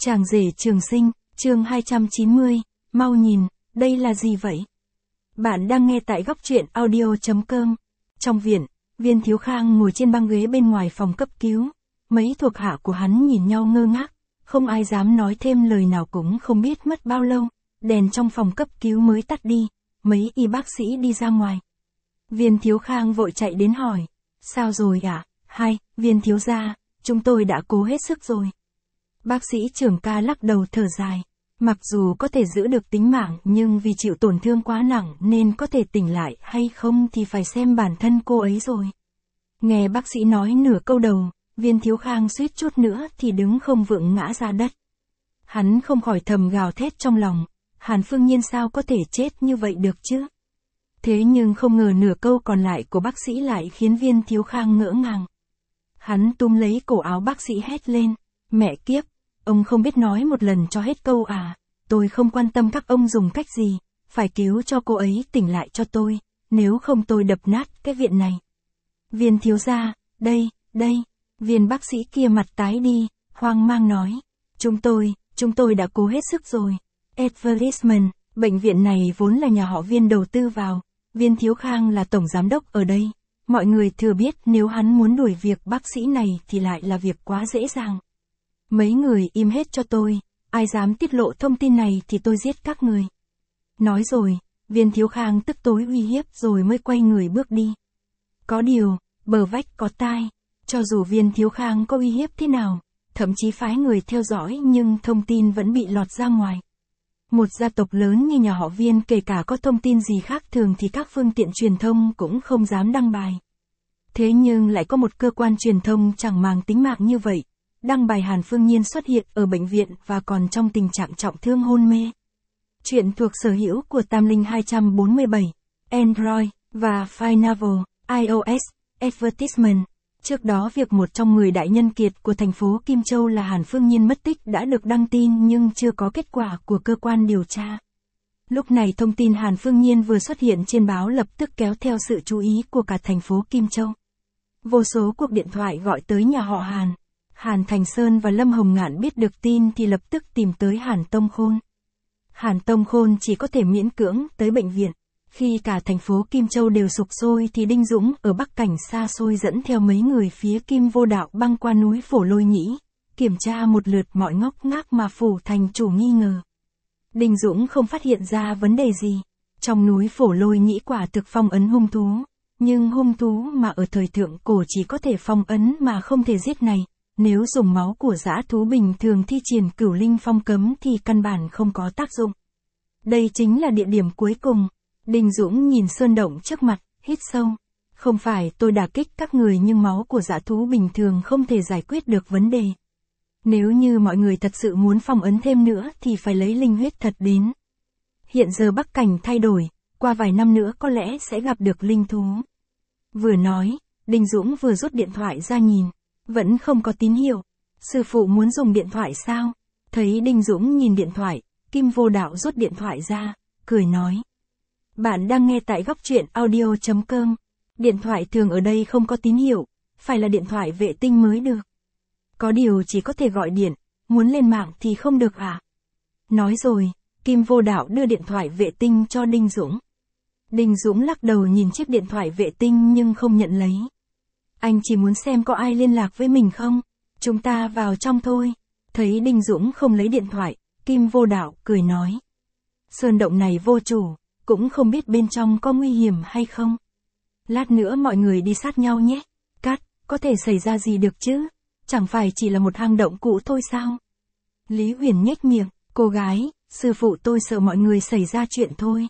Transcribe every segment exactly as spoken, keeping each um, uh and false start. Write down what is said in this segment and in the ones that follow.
Chàng rể trường sinh, chương hai trăm chín mươi, mau nhìn, đây là gì vậy? Bạn đang nghe tại góc truyện audio.com. Trong viện, Viên Thiếu Khang ngồi trên băng ghế bên ngoài phòng cấp cứu. Mấy thuộc hạ của hắn nhìn nhau ngơ ngác, không ai dám nói thêm lời nào, cũng không biết mất bao lâu, đèn trong phòng cấp cứu mới tắt đi, mấy y bác sĩ đi ra ngoài. Viên Thiếu Khang vội chạy đến hỏi, sao rồi ạ? À? Hai, Viên thiếu gia, chúng tôi đã cố hết sức rồi. Bác sĩ trưởng ca lắc đầu thở dài. Mặc dù có thể giữ được tính mạng nhưng vì chịu tổn thương quá nặng nên có thể tỉnh lại hay không thì phải xem bản thân cô ấy rồi. Nghe bác sĩ nói nửa câu đầu, Viên Thiếu Khang suýt chút nữa thì đứng không vững ngã ra đất. Hắn không khỏi thầm gào thét trong lòng, Hàn Phương Nhiên sao có thể chết như vậy được chứ? Thế nhưng không ngờ nửa câu còn lại của bác sĩ lại khiến Viên Thiếu Khang ngỡ ngàng. Hắn túm lấy cổ áo bác sĩ hét lên, mẹ kiếp, ông không biết nói một lần cho hết câu à, tôi không quan tâm các ông dùng cách gì, phải cứu cho cô ấy tỉnh lại cho tôi, nếu không tôi đập nát cái viện này. Viên thiếu gia, đây, đây, viên bác sĩ kia mặt tái đi, hoang mang nói, chúng tôi, chúng tôi đã cố hết sức rồi. Advertisement, bệnh viện này vốn là nhà họ Viên đầu tư vào, Viên Thiếu Khang là tổng giám đốc ở đây. Mọi người thừa biết nếu hắn muốn đuổi việc bác sĩ này thì lại là việc quá dễ dàng. Mấy người im hết cho tôi, ai dám tiết lộ thông tin này thì tôi giết các người. Nói rồi, Viên Thiếu Khang tức tối uy hiếp rồi mới quay người bước đi. Có điều, bờ vách có tai, cho dù Viên Thiếu Khang có uy hiếp thế nào, thậm chí phái người theo dõi nhưng thông tin vẫn bị lọt ra ngoài. Một gia tộc lớn như nhà họ Viên kể cả có thông tin gì khác thường thì các phương tiện truyền thông cũng không dám đăng bài. Thế nhưng lại có một cơ quan truyền thông chẳng màng tính mạng như vậy, đăng bài Hàn Phương Nhiên xuất hiện ở bệnh viện và còn trong tình trạng trọng thương hôn mê. Chuyện thuộc sở hữu của Tam Linh hai trăm bốn mươi bảy, Android và Finevel, iOS, Advertisement. Trước đó việc một trong mười đại nhân kiệt của thành phố Kim Châu là Hàn Phương Nhiên mất tích đã được đăng tin nhưng chưa có kết quả của cơ quan điều tra. Lúc này thông tin Hàn Phương Nhiên vừa xuất hiện trên báo lập tức kéo theo sự chú ý của cả thành phố Kim Châu. Vô số cuộc điện thoại gọi tới nhà họ Hàn. Hàn Thành Sơn và Lâm Hồng Ngạn biết được tin thì lập tức tìm tới Hàn Tông Khôn. Hàn Tông Khôn chỉ có thể miễn cưỡng tới bệnh viện. Khi cả thành phố Kim Châu đều sục sôi thì Đinh Dũng ở Bắc Cảnh xa xôi dẫn theo mấy người phía Kim Vô Đạo băng qua núi Phổ Lôi Nhĩ, kiểm tra một lượt mọi ngóc ngách mà phủ thành chủ nghi ngờ. Đinh Dũng không phát hiện ra vấn đề gì. Trong núi Phổ Lôi Nhĩ quả thực phong ấn hung thú, nhưng hung thú mà ở thời thượng cổ chỉ có thể phong ấn mà không thể giết này, nếu dùng máu của dã thú bình thường thi triển Cửu Linh Phong cấm thì căn bản không có tác dụng. Đây chính là địa điểm cuối cùng. Đinh Dũng nhìn sơn động trước mặt, hít sâu. Không phải tôi đả kích các người nhưng máu của dã thú bình thường không thể giải quyết được vấn đề. Nếu như mọi người thật sự muốn phong ấn thêm nữa thì phải lấy linh huyết thật đến. Hiện giờ Bắc Cảnh thay đổi, qua vài năm nữa có lẽ sẽ gặp được linh thú. Vừa nói, Đinh Dũng vừa rút điện thoại ra nhìn, vẫn không có tín hiệu. Sư phụ muốn dùng điện thoại sao? Thấy Đinh Dũng nhìn điện thoại, Kim Vô Đạo rút điện thoại ra, cười nói. Bạn đang nghe tại góc truyện audio.com. Điện thoại thường ở đây không có tín hiệu, phải là điện thoại vệ tinh mới được. Có điều chỉ có thể gọi điện, muốn lên mạng thì không được à? Nói rồi, Kim Vô Đạo đưa điện thoại vệ tinh cho Đinh Dũng. Đinh Dũng lắc đầu nhìn chiếc điện thoại vệ tinh nhưng không nhận lấy. Anh chỉ muốn xem có ai liên lạc với mình không? Chúng ta vào trong thôi. Thấy Đinh Dũng không lấy điện thoại, Kim Vô Đạo cười nói. Sơn động này vô chủ, cũng không biết bên trong có nguy hiểm hay không. Lát nữa mọi người đi sát nhau nhé. Cắt, có thể xảy ra gì được chứ? Chẳng phải chỉ là một hang động cũ thôi sao? Lý Huyền nhếch miệng, cô gái, sư phụ tôi sợ mọi người xảy ra chuyện thôi.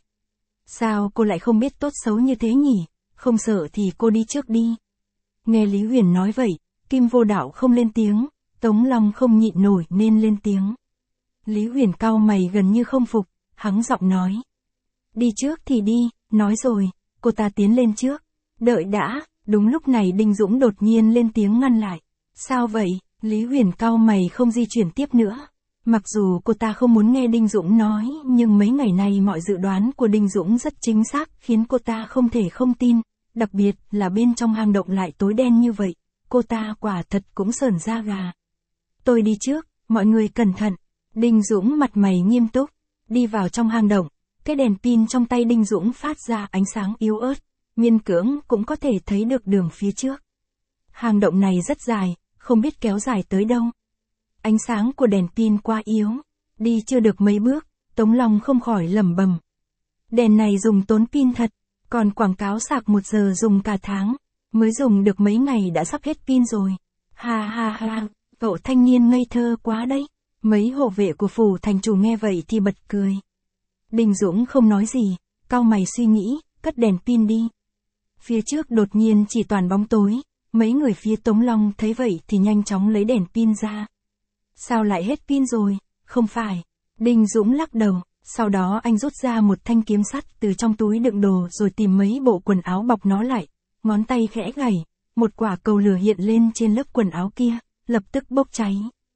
Sao cô lại không biết tốt xấu như thế nhỉ? Không sợ thì cô đi trước đi. Nghe Lý Huyền nói vậy, Kim Vô Đạo không lên tiếng, Tống Long không nhịn nổi nên lên tiếng. Lý Huyền cau mày gần như không phục, hắng giọng nói. Đi trước thì đi, nói rồi, cô ta tiến lên trước. Đợi đã, đúng lúc này Đinh Dũng đột nhiên lên tiếng ngăn lại. Sao vậy? Lý Huyền cau mày không di chuyển tiếp nữa. Mặc dù cô ta không muốn nghe Đinh Dũng nói, nhưng mấy ngày nay mọi dự đoán của Đinh Dũng rất chính xác khiến cô ta không thể không tin. Đặc biệt là bên trong hang động lại tối đen như vậy, cô ta quả thật cũng sởn da gà. Tôi đi trước, mọi người cẩn thận. Đinh Dũng mặt mày nghiêm túc, đi vào trong hang động, cái đèn pin trong tay Đinh Dũng phát ra ánh sáng yếu ớt, miễn cưỡng cũng có thể thấy được đường phía trước. Hang động này rất dài, không biết kéo dài tới đâu. Ánh sáng của đèn pin quá yếu, đi chưa được mấy bước, Tống Long không khỏi lẩm bẩm. Đèn này dùng tốn pin thật, còn quảng cáo sạc một giờ dùng cả tháng, mới dùng được mấy ngày đã sắp hết pin rồi. Ha ha ha, cậu thanh niên ngây thơ quá đấy. Mấy hộ vệ của phủ thành chủ nghe vậy thì bật cười. Đinh Dũng không nói gì, cau mày suy nghĩ, cất đèn pin đi. Phía trước đột nhiên chỉ toàn bóng tối, mấy người phía Tống Long thấy vậy thì nhanh chóng lấy đèn pin ra. Sao lại hết pin rồi? Không phải. Đinh Dũng lắc đầu, sau đó anh rút ra một thanh kiếm sắt từ trong túi đựng đồ rồi tìm mấy bộ quần áo bọc nó lại, ngón tay khẽ gảy, một quả cầu lửa hiện lên trên lớp quần áo kia, lập tức bốc cháy.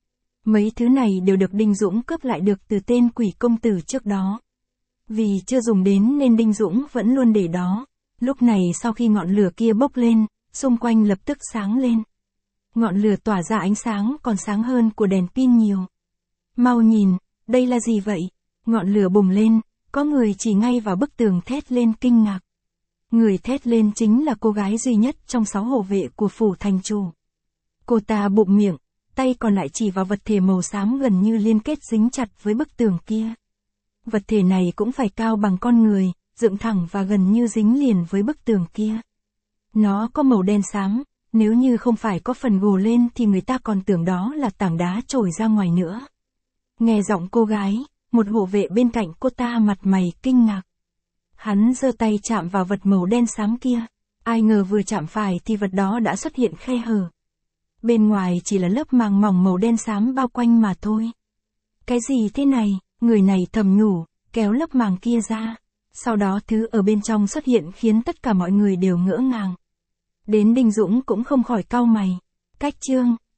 Mấy thứ này đều được Đinh Dũng cướp lại được từ tên quỷ công tử trước đó. Vì chưa dùng đến nên Đinh Dũng vẫn luôn để đó. Lúc này sau khi ngọn lửa kia bốc lên, xung quanh lập tức sáng lên. Ngọn lửa tỏa ra ánh sáng còn sáng hơn của đèn pin nhiều. Mau nhìn, đây là gì vậy? Ngọn lửa bùng lên, có người chỉ ngay vào bức tường thét lên kinh ngạc. Người thét lên chính là cô gái duy nhất trong sáu hộ vệ của phủ thành chủ. Cô ta bụm miệng, tay còn lại chỉ vào vật thể màu xám gần như liên kết dính chặt với bức tường kia. Vật thể này cũng phải cao bằng con người, dựng thẳng và gần như dính liền với bức tường kia. Nó có màu đen xám, nếu như không phải có phần gồ lên thì người ta còn tưởng đó là tảng đá trồi ra ngoài nữa. Nghe giọng cô gái, một hộ vệ bên cạnh cô ta mặt mày kinh ngạc. Hắn giơ tay chạm vào vật màu đen xám kia, ai ngờ vừa chạm phải thì vật đó đã xuất hiện khe hở. Bên ngoài chỉ là lớp màng mỏng màu đen xám bao quanh mà thôi. Cái gì thế này? Người này thầm nhủ, kéo lớp màng kia ra. Sau đó thứ ở bên trong xuất hiện khiến tất cả mọi người đều ngỡ ngàng. Đến Đinh Dũng cũng không khỏi cau mày. Cách chương